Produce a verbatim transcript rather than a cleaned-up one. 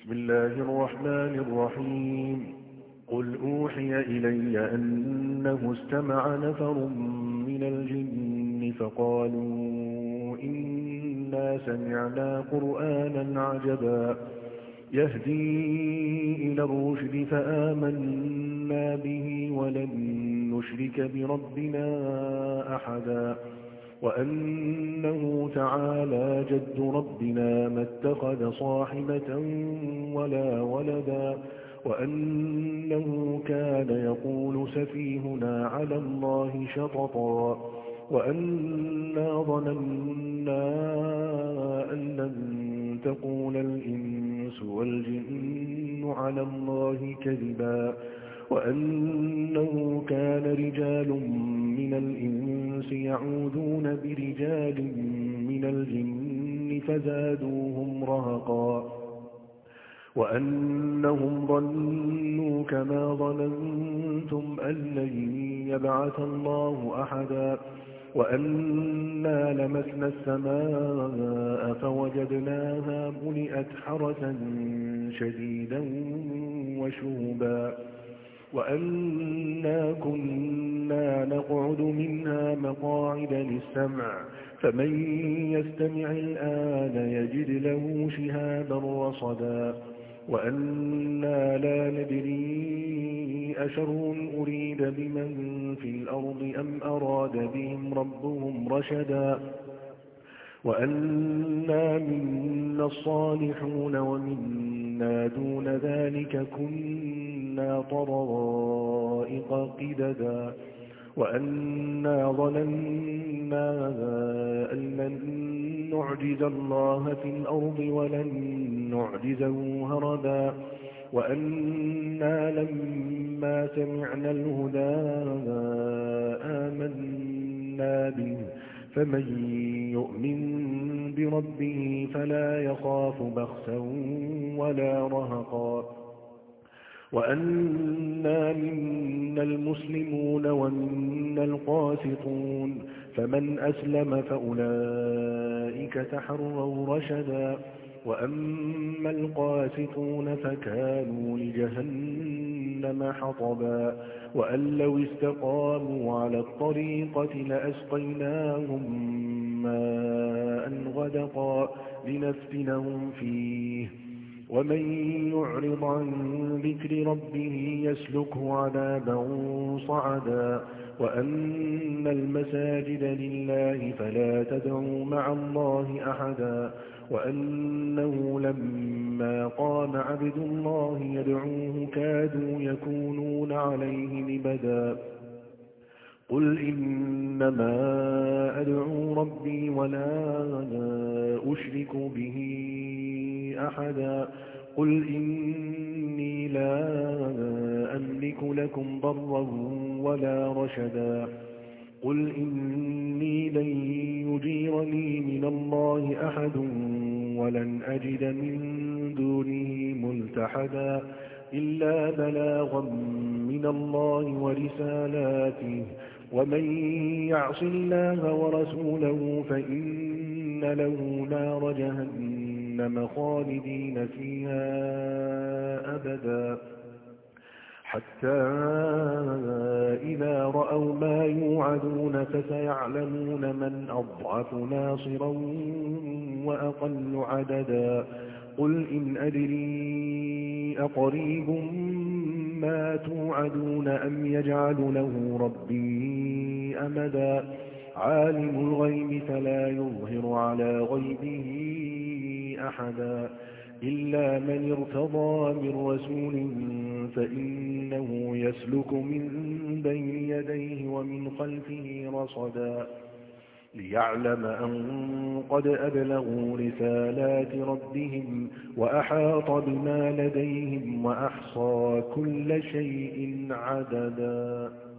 بسم الله الرحمن الرحيم قل أوحي إلي أنه استمع نفر من الجن فقالوا إنا سمعنا قرآنا عجبا يهدي إلى الرشد فآمنا به ولن نشرك بربنا أحدا وأنه تعالى جد ربنا ما اتخذ صاحبة ولا ولدا وأنه كان يقول سفيهنا على الله شططا وأنا ظننا أن لن تقول الإنس والجن على الله كذبا وأنه كان رجال من الإنس يعوذون برجال من الجن فزادوهم رهقا وأنهم ظنوا كما ظننتم أن لن يبعث الله أحدا وأنا لمسنا السماء فوجدناها ملئت حرسا شديدا وشهبا وأنا كنا نقعد منها مقاعد للسمع فمن يستمع الآن يجد له شهابا رصدا وأنا لا ندري أشر أريد بمن في الأرض أم أراد بهم ربهم رشدا وأنا منا الصالحون ومنا دون ذلك كنا طرائق قددا وأنا ظننا أن لن نعجز الله في الأرض ولن نعجزه هربا وأنا لما سمعنا الهدى آمنا به فمن يؤمن بربه فلا يخاف بخسا ولا رهقا وأنا منا المسلمون ومنا القاسطون فمن أسلم فأولئك تحروا رشدا وأما القاسطون فكانوا لجهنم حطبا وأن لو استقاموا على الطريقة لأسقيناهم ماء غدقا لنفتنهم فيه ومن يعرض عن ذكر ربه يسلكه عذابا صعدا وأن المساجد لله فلا تدعوا مع الله أحدا وأنه لما قام عبد الله يدعوه كادوا يكونون عليه لبدا قل إنما أدعو ربي ولا أشرك به أحدا قل إني لا أملك لكم ضرا ولا رشدا قل إني لن يجيرني من الله أحد ولن أجد من دونه ملتحدا إلا بلاغا من الله ورسالاته ومن يعص الله ورسوله فإن له نار جهنم خالدين فيها أبدا حتى إذا رأوا ما يوعدون فسيعلمون من أضعف ناصرا وأقل عددا قل إن أدري أقريب ما توعدون أم يجعل له ربي أمدا عالم الغيب فلا يظهر على غيبه أحدا إلا من ارتضى من رسول فإنه يسلك من بين يديه ومن خلفه رصدا ليعلم أن قد أبلغوا رسالات ربهم وأحاط بما لديهم وأحصى كل شيء عددا.